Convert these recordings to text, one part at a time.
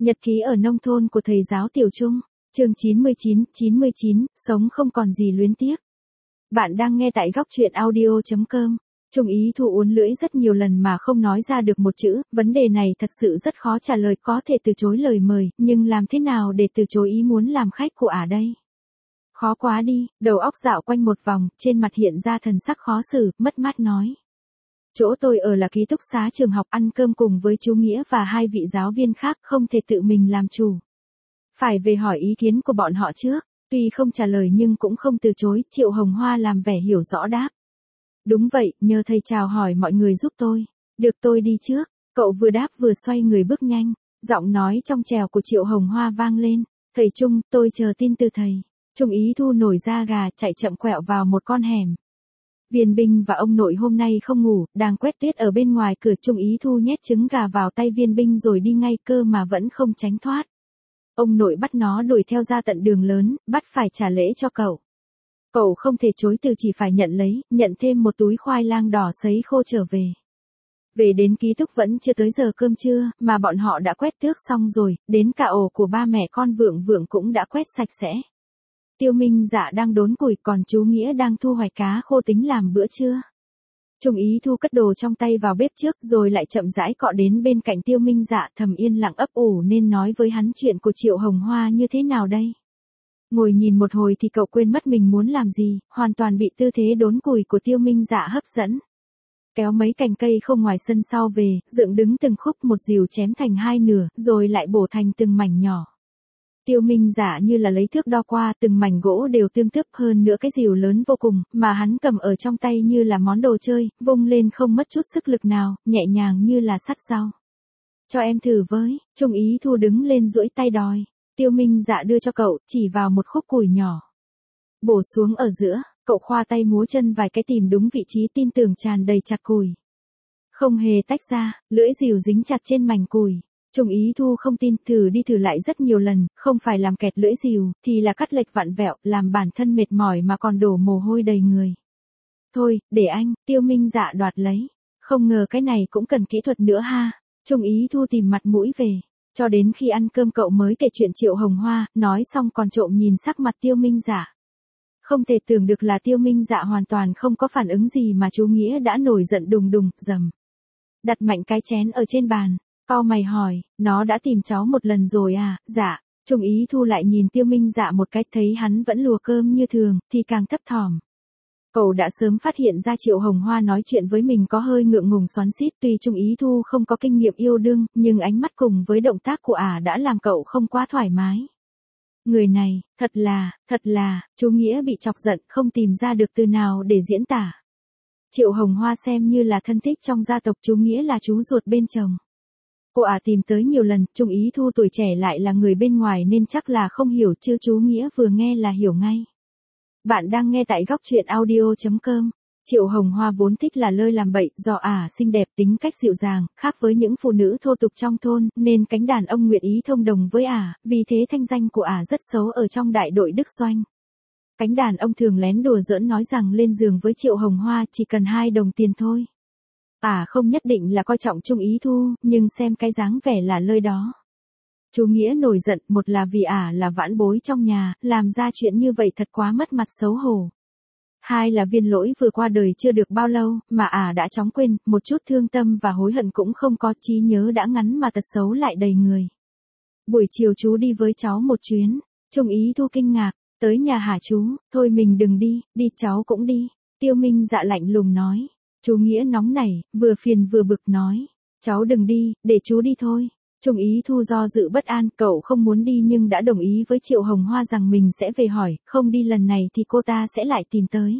Nhật ký ở nông thôn của thầy giáo Tiểu Trung, chương 99, sống không còn gì luyến tiếc. Bạn đang nghe tại góc truyện audio.com. Trung Ý Thu uốn lưỡi rất nhiều lần mà không nói ra được một chữ, vấn đề này thật sự rất khó trả lời, có thể từ chối lời mời, nhưng làm thế nào để từ chối ý muốn làm khách của ả đây? Khó quá đi, đầu óc dạo quanh một vòng, trên mặt hiện ra thần sắc khó xử, mất mát nói. Chỗ tôi ở là ký túc xá trường học, ăn cơm cùng với chú Nghĩa và hai vị giáo viên khác, không thể tự mình làm chủ. Phải về hỏi ý kiến của bọn họ trước, tuy không trả lời nhưng cũng không từ chối, Triệu Hồng Hoa làm vẻ hiểu rõ đáp. Đúng vậy, nhờ thầy chào hỏi mọi người giúp tôi. Được, tôi đi trước. Cậu vừa đáp vừa xoay người bước nhanh. Giọng nói trong trẻo của Triệu Hồng Hoa vang lên. Thầy Trung, tôi chờ tin từ thầy. Trung Ý Thu nổi da gà, chạy chậm quẹo vào một con hẻm. Viên Binh và ông nội hôm nay không ngủ, đang quét tuyết ở bên ngoài cửa. Trung Ý Thu nhét trứng gà vào tay Viên Binh rồi đi ngay, cơ mà vẫn không tránh thoát. Ông nội bắt nó đuổi theo ra tận đường lớn, bắt phải trả lễ cho cậu. Cậu không thể chối từ, chỉ phải nhận lấy, nhận thêm một túi khoai lang đỏ sấy khô trở về. Về đến ký túc vẫn chưa tới giờ cơm trưa, mà bọn họ đã quét tước xong rồi, đến cả ổ của ba mẹ con Vượng Vượng cũng đã quét sạch sẽ. Tiêu Minh Dạ đang đốn củi, còn chú Nghĩa đang thu hoạch cá khô tính làm bữa trưa. Trung Ý Thu cất đồ trong tay vào bếp trước rồi lại chậm rãi cọ đến bên cạnh Tiêu Minh Dạ, thầm yên lặng ấp ủ nên nói với hắn chuyện của Triệu Hồng Hoa như thế nào đây. Ngồi nhìn một hồi thì cậu quên mất mình muốn làm gì, hoàn toàn bị tư thế đốn củi của Tiêu Minh Dạ hấp dẫn. Kéo mấy cành cây không ngoài sân sau về, dựng đứng từng khúc một rìu chém thành hai nửa, rồi lại bổ thành từng mảnh nhỏ. Tiêu Minh Dạ như là lấy thước đo qua, từng mảnh gỗ đều tươm tướp, hơn nữa cái rìu lớn vô cùng, mà hắn cầm ở trong tay như là món đồ chơi, vung lên không mất chút sức lực nào, nhẹ nhàng như là sắt rau. Cho em thử với, Trung Ý Thu đứng lên duỗi tay đòi. Tiêu Minh Dạ đưa cho cậu, chỉ vào một khúc củi nhỏ. Bổ xuống ở giữa, cậu khoa tay múa chân vài cái tìm đúng vị trí, tin tưởng tràn đầy chặt củi. Không hề tách ra, lưỡi rìu dính chặt trên mảnh củi. Trung Ý Thu không tin, thử đi thử lại rất nhiều lần, không phải làm kẹt lưỡi rìu, thì là cắt lệch vặn vẹo, làm bản thân mệt mỏi mà còn đổ mồ hôi đầy người. Thôi, để anh, Tiêu Minh Dạ đoạt lấy. Không ngờ cái này cũng cần kỹ thuật nữa ha. Trung Ý Thu tìm mặt mũi về. Cho đến khi ăn cơm cậu mới kể chuyện Triệu Hồng Hoa, nói xong còn trộm nhìn sắc mặt Tiêu Minh Dạ. Không thể tưởng được là Tiêu Minh Dạ hoàn toàn không có phản ứng gì mà chú Nghĩa đã nổi giận đùng đùng, dầm. Đặt mạnh cái chén ở trên bàn, cau mày hỏi, nó đã tìm cháu một lần rồi à? Dạ. Trung Ý Thu lại nhìn Tiêu Minh Dạ một cái, thấy hắn vẫn lùa cơm như thường, thì càng thấp thỏm. Cậu đã sớm phát hiện ra Triệu Hồng Hoa nói chuyện với mình có hơi ngượng ngùng xoắn xít, tuy Trung Ý Thu không có kinh nghiệm yêu đương, nhưng ánh mắt cùng với động tác của ả đã làm cậu không quá thoải mái. Người này, thật là, chú Nghĩa bị chọc giận, không tìm ra được từ nào để diễn tả. Triệu Hồng Hoa xem như là thân thích trong gia tộc, chú Nghĩa là chú ruột bên chồng. Cô ả tìm tới nhiều lần, Trung Ý Thu tuổi trẻ lại là người bên ngoài nên chắc là không hiểu, chứ chú Nghĩa vừa nghe là hiểu ngay. Bạn đang nghe tại góc truyện audio.com. Triệu Hồng Hoa vốn thích là lơi làm bậy, do ả xinh đẹp, tính cách dịu dàng, khác với những phụ nữ thô tục trong thôn, nên cánh đàn ông nguyện ý thông đồng với ả, vì thế thanh danh của ả rất xấu ở trong đại đội Đức Doanh. Cánh đàn ông thường lén đùa giỡn nói rằng lên giường với Triệu Hồng Hoa chỉ cần 2 đồng tiền thôi. Ả không nhất định là coi trọng Trung Ý Thu, nhưng xem cái dáng vẻ là lơi đó. Chú Nghĩa nổi giận, một là vì ả là vãn bối trong nhà, làm ra chuyện như vậy thật quá mất mặt xấu hổ. Hai là Viên Lỗi vừa qua đời chưa được bao lâu, mà ả đã chóng quên, một chút thương tâm và hối hận cũng không có, trí nhớ đã ngắn mà tật xấu lại đầy người. Buổi chiều chú đi với cháu một chuyến. Trung Ý Thu kinh ngạc, tới nhà hả chú? Thôi mình đừng đi, đi cháu cũng đi. Tiêu Minh Dạ lạnh lùng nói. Chú Nghĩa nóng nảy, vừa phiền vừa bực nói. Cháu đừng đi, để chú đi thôi. Trung Ý Thu do dự bất an, cậu không muốn đi nhưng đã đồng ý với Triệu Hồng Hoa rằng mình sẽ về hỏi, không đi lần này thì cô ta sẽ lại tìm tới.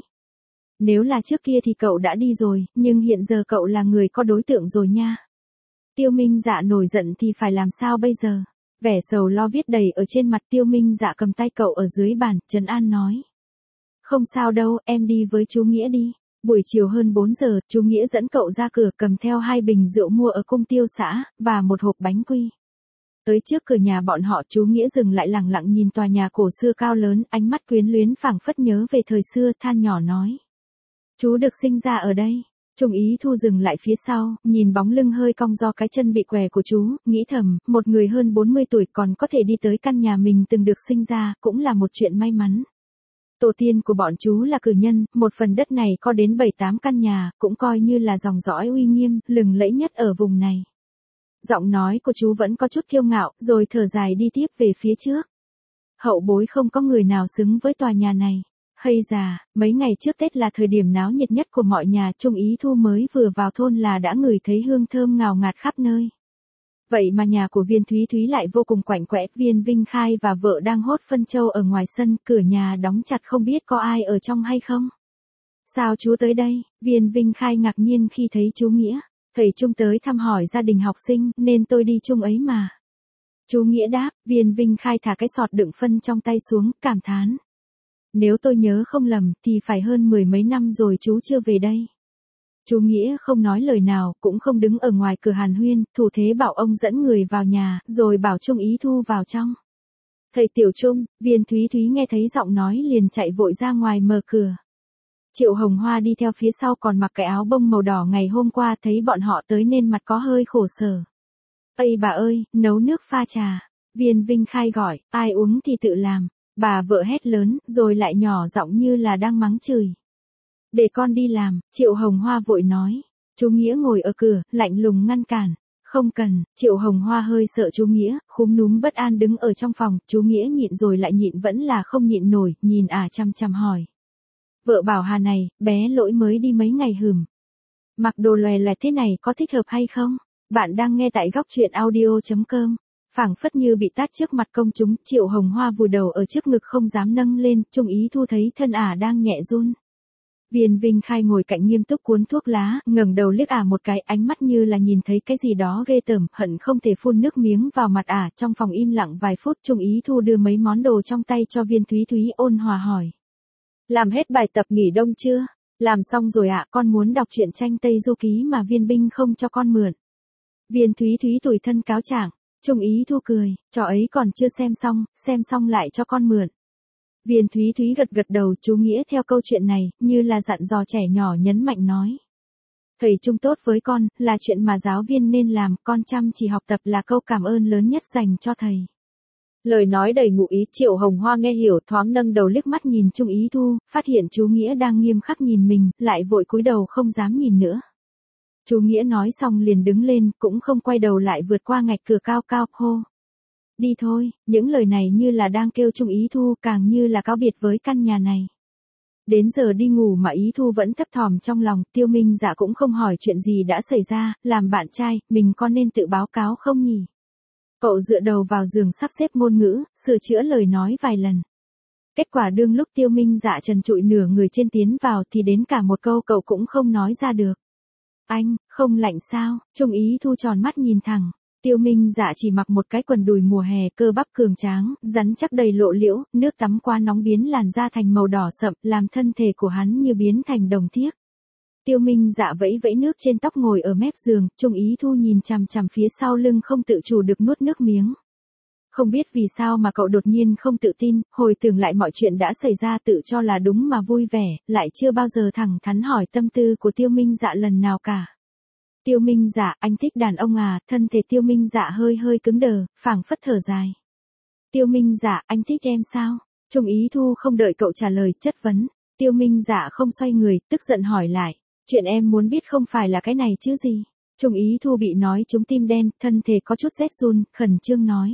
Nếu là trước kia thì cậu đã đi rồi, nhưng hiện giờ cậu là người có đối tượng rồi nha. Tiêu Minh Dạ nổi giận thì phải làm sao bây giờ? Vẻ sầu lo viết đầy ở trên mặt. Tiêu Minh Dạ cầm tay cậu ở dưới bàn, trấn an nói. Không sao đâu, em đi với chú Nghĩa đi. Buổi chiều hơn 4 giờ, chú Nghĩa dẫn cậu ra cửa cầm theo 2 bình rượu mua ở cung tiêu xã, và một hộp bánh quy. Tới trước cửa nhà bọn họ, chú Nghĩa dừng lại lẳng lặng nhìn tòa nhà cổ xưa cao lớn, ánh mắt quyến luyến phảng phất nhớ về thời xưa, than nhỏ nói. Chú được sinh ra ở đây. Trung Ý Thu dừng lại phía sau, nhìn bóng lưng hơi cong do cái chân bị què của chú, nghĩ thầm, một người hơn 40 tuổi còn có thể đi tới căn nhà mình từng được sinh ra, cũng là một chuyện may mắn. Tổ tiên của bọn chú là cử nhân, một phần đất này có đến 7-8 căn nhà, cũng coi như là dòng dõi uy nghiêm, lừng lẫy nhất ở vùng này. Giọng nói của chú vẫn có chút kiêu ngạo, rồi thở dài đi tiếp về phía trước. Hậu bối không có người nào xứng với tòa nhà này. Hay già, mấy ngày trước Tết là thời điểm náo nhiệt nhất của mọi nhà. Trung Ý Thu mới vừa vào thôn là đã ngửi thấy hương thơm ngào ngạt khắp nơi. Vậy mà nhà của Viên Thúy Thúy lại vô cùng quạnh quẽ. Viên Vinh Khai và vợ đang hốt phân trâu ở ngoài sân, cửa nhà đóng chặt không biết có ai ở trong hay không. Sao chú tới đây? Viên Vinh Khai ngạc nhiên khi thấy chú Nghĩa. Thầy Trung tới thăm hỏi gia đình học sinh, nên tôi đi chung ấy mà. Chú Nghĩa đáp. Viên Vinh Khai thả cái sọt đựng phân trong tay xuống, cảm thán. Nếu tôi nhớ không lầm, thì phải hơn 10 mấy năm rồi chú chưa về đây. Chú Nghĩa không nói lời nào, cũng không đứng ở ngoài cửa hàn huyên, thủ thế bảo ông dẫn người vào nhà, rồi bảo Trung Ý Thu vào trong. Thầy Tiểu Trung, Viên Thúy Thúy nghe thấy giọng nói liền chạy vội ra ngoài mở cửa. Triệu Hồng Hoa đi theo phía sau còn mặc cái áo bông màu đỏ ngày hôm qua, thấy bọn họ tới nên mặt có hơi khổ sở. Ây bà ơi, nấu nước pha trà. Viên Vinh Khai gọi, ai uống thì tự làm. Bà vợ hét lớn, rồi lại nhỏ giọng như là đang mắng chửi. Để con đi làm, Triệu Hồng Hoa vội nói. Chú Nghĩa ngồi ở cửa, lạnh lùng ngăn cản. Không cần, Triệu Hồng Hoa hơi sợ chú Nghĩa, khúm núm bất an đứng ở trong phòng. Chú Nghĩa nhịn rồi lại nhịn vẫn là không nhịn nổi, nhìn chăm chăm hỏi. Vợ bảo Hà này, bé Lỗi mới đi mấy ngày hừm. Mặc đồ lòe loẹt thế này có thích hợp hay không? Bạn đang nghe tại góc truyện audio.com. Phảng phất như bị tát trước mặt công chúng, Triệu Hồng Hoa vùi đầu ở trước ngực không dám nâng lên, Trung Ý Thu thấy thân đang nhẹ run. Viên Vinh Khai ngồi cạnh nghiêm túc cuốn thuốc lá, ngẩng đầu liếc một cái, ánh mắt như là nhìn thấy cái gì đó ghê tởm, hận không thể phun nước miếng vào mặt trong phòng im lặng vài phút, Trung Ý Thu đưa mấy món đồ trong tay cho Viên Thúy Thúy, ôn hòa hỏi. Làm hết bài tập nghỉ đông chưa? Làm xong rồi con muốn đọc truyện tranh Tây Du Ký mà Viên Binh không cho con mượn. Viên Thúy Thúy tủi thân cáo trạng. Trung Ý Thu cười, trò ấy còn chưa xem xong lại cho con mượn. Viên Thúy Thúy gật đầu, chú Nghĩa theo câu chuyện này, như là dặn dò trẻ nhỏ nhấn mạnh nói. Thầy Trung tốt với con, là chuyện mà giáo viên nên làm, con chăm chỉ học tập là câu cảm ơn lớn nhất dành cho thầy. Lời nói đầy ngụ ý, Triệu Hồng Hoa nghe hiểu, thoáng nâng đầu liếc mắt nhìn Trung Ý Thu, phát hiện chú Nghĩa đang nghiêm khắc nhìn mình, lại vội cúi đầu không dám nhìn nữa. Chú Nghĩa nói xong liền đứng lên, cũng không quay đầu lại vượt qua ngạch cửa cao cao, hô. Đi thôi, những lời này như là đang kêu Trung Ý Thu, càng như là cáo biệt với căn nhà này. Đến giờ đi ngủ mà Ý Thu vẫn thấp thỏm trong lòng, Tiêu Minh Dạ cũng không hỏi chuyện gì đã xảy ra, làm bạn trai, mình có nên tự báo cáo không nhỉ? Cậu dựa đầu vào giường sắp xếp ngôn ngữ, sửa chữa lời nói vài lần. Kết quả đương lúc Tiêu Minh Dạ trần trụi nửa người trên tiến vào thì đến cả một câu cậu cũng không nói ra được. Anh, không lạnh sao? Trung Ý Thu tròn mắt nhìn thẳng. Tiêu Minh Dạ chỉ mặc một cái quần đùi mùa hè, cơ bắp cường tráng, rắn chắc đầy lộ liễu, nước tắm quá nóng biến làn da thành màu đỏ sậm, làm thân thể của hắn như biến thành đồng thiếc. Tiêu Minh Dạ vẫy vẫy nước trên tóc ngồi ở mép giường, Trung Ý Thu nhìn chằm chằm phía sau lưng không tự chủ được nuốt nước miếng. Không biết vì sao mà cậu đột nhiên không tự tin, hồi tưởng lại mọi chuyện đã xảy ra tự cho là đúng mà vui vẻ, lại chưa bao giờ thẳng thắn hỏi tâm tư của Tiêu Minh Dạ lần nào cả. Tiêu Minh Dạ, anh thích đàn ông thân thể Tiêu Minh Dạ hơi cứng đờ, phảng phất thở dài. Tiêu Minh Dạ, anh thích em sao? Trung Ý Thu không đợi cậu trả lời, chất vấn. Tiêu Minh Dạ không xoay người, tức giận hỏi lại. Chuyện em muốn biết không phải là cái này chứ gì? Trung Ý Thu bị nói trúng tim đen, thân thể có chút rét run, khẩn trương nói.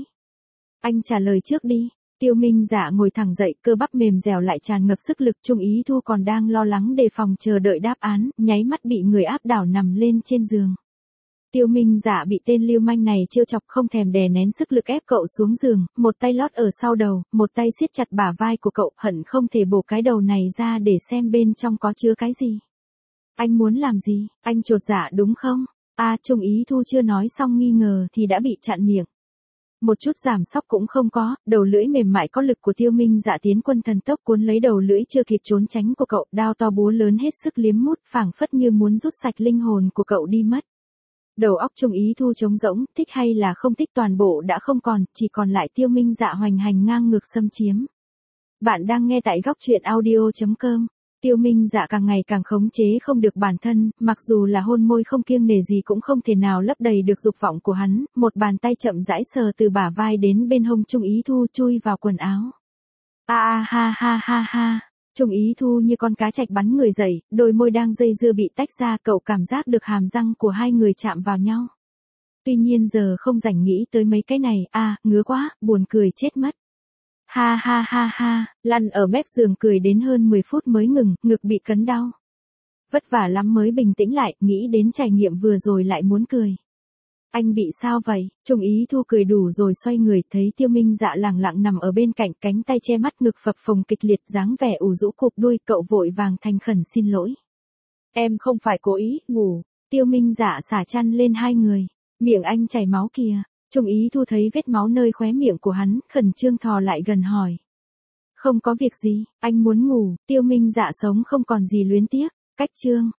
Anh trả lời trước đi. Tiêu Minh Dạ ngồi thẳng dậy, cơ bắp mềm dẻo lại tràn ngập sức lực. Trung Ý Thu còn đang lo lắng đề phòng chờ đợi đáp án, nháy mắt bị người áp đảo nằm lên trên giường. Tiêu Minh Dạ bị tên lưu manh này trêu chọc không thèm đè nén sức lực ép cậu xuống giường, một tay lót ở sau đầu, một tay siết chặt bả vai của cậu, hận không thể bổ cái đầu này ra để xem bên trong có chứa cái gì. Anh muốn làm gì? Anh chột dạ đúng không? Trung Ý Thu chưa nói xong nghi ngờ thì đã bị chặn miệng. Một chút giảm sóc cũng không có, đầu lưỡi mềm mại có lực của Tiêu Minh Dạ tiến quân thần tốc cuốn lấy đầu lưỡi chưa kịp trốn tránh của cậu, đao to búa lớn hết sức liếm mút, phảng phất như muốn rút sạch linh hồn của cậu đi mất. Đầu óc Trung Ý Thu trống rỗng, thích hay là không thích toàn bộ đã không còn, chỉ còn lại Tiêu Minh Dạ hoành hành ngang ngược xâm chiếm. Bạn đang nghe tại góc truyện audio.com. Tiêu Minh Dạ càng ngày càng khống chế không được bản thân, mặc dù là hôn môi không kiêng nể gì cũng không thể nào lấp đầy được dục vọng của hắn, một bàn tay chậm rãi sờ từ bả vai đến bên hông Trung Ý Thu chui vào quần áo. A ha ha ha ha. Trung Ý Thu như con cá trạch bắn người dậy, đôi môi đang dây dưa bị tách ra, cậu cảm giác được hàm răng của hai người chạm vào nhau. Tuy nhiên giờ không rảnh nghĩ tới mấy cái này, ngứa quá, buồn cười chết mất. Ha ha ha ha, lăn ở mép giường cười đến hơn 10 phút mới ngừng, ngực bị cấn đau. Vất vả lắm mới bình tĩnh lại, nghĩ đến trải nghiệm vừa rồi lại muốn cười. Anh bị sao vậy? Trung Ý Thu cười đủ rồi xoay người, thấy Tiêu Minh Dạ lẳng lặng nằm ở bên cạnh, cánh tay che mắt, ngực phập phồng kịch liệt, dáng vẻ ủ rũ cụp đuôi, cậu vội vàng thành khẩn xin lỗi. Em không phải cố ý, ngủ. Tiêu Minh Dạ xả chăn lên hai người. Miệng anh chảy máu kìa. Trung Ý Thu thấy vết máu nơi khóe miệng của hắn, khẩn trương thò lại gần hỏi. Không có việc gì, anh muốn ngủ. Tiêu Minh Dạ sống không còn gì luyến tiếc. Cách chương